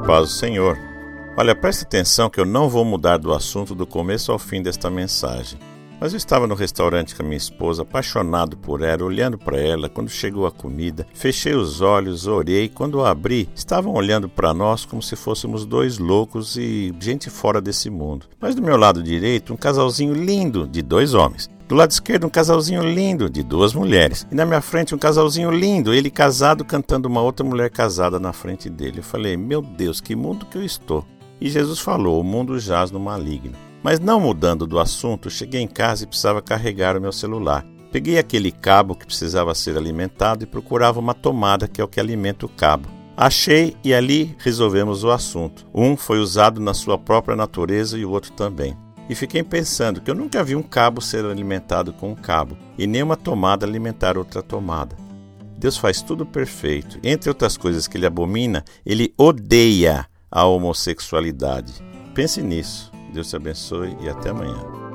paz do Senhor. Olha, preste atenção que eu não vou mudar do assunto do começo ao fim desta mensagem. Mas eu estava no restaurante com a minha esposa, apaixonado por ela, olhando para ela. Quando chegou a comida, fechei os olhos, orei. Quando abri, estavam olhando para nós como se fôssemos dois loucos e gente fora desse mundo. Mas do meu lado direito, um casalzinho lindo de dois homens. Do lado esquerdo, um casalzinho lindo de duas mulheres. E na minha frente, um casalzinho lindo, ele casado cantando uma outra mulher casada na frente dele. Eu falei, meu Deus, que mundo que eu estou. E Jesus falou, o mundo jaz no maligno. Mas não mudando do assunto, cheguei em casa e precisava carregar o meu celular. Peguei aquele cabo que precisava ser alimentado e procurava uma tomada que é o que alimenta o cabo. Achei e ali resolvemos o assunto. Um foi usado na sua própria natureza e o outro também. E fiquei pensando que eu nunca vi um cabo ser alimentado com um cabo e nem uma tomada alimentar outra tomada. Deus faz tudo perfeito. Entre outras coisas que ele abomina, ele odeia a homossexualidade. Pense nisso. Deus te abençoe e até amanhã.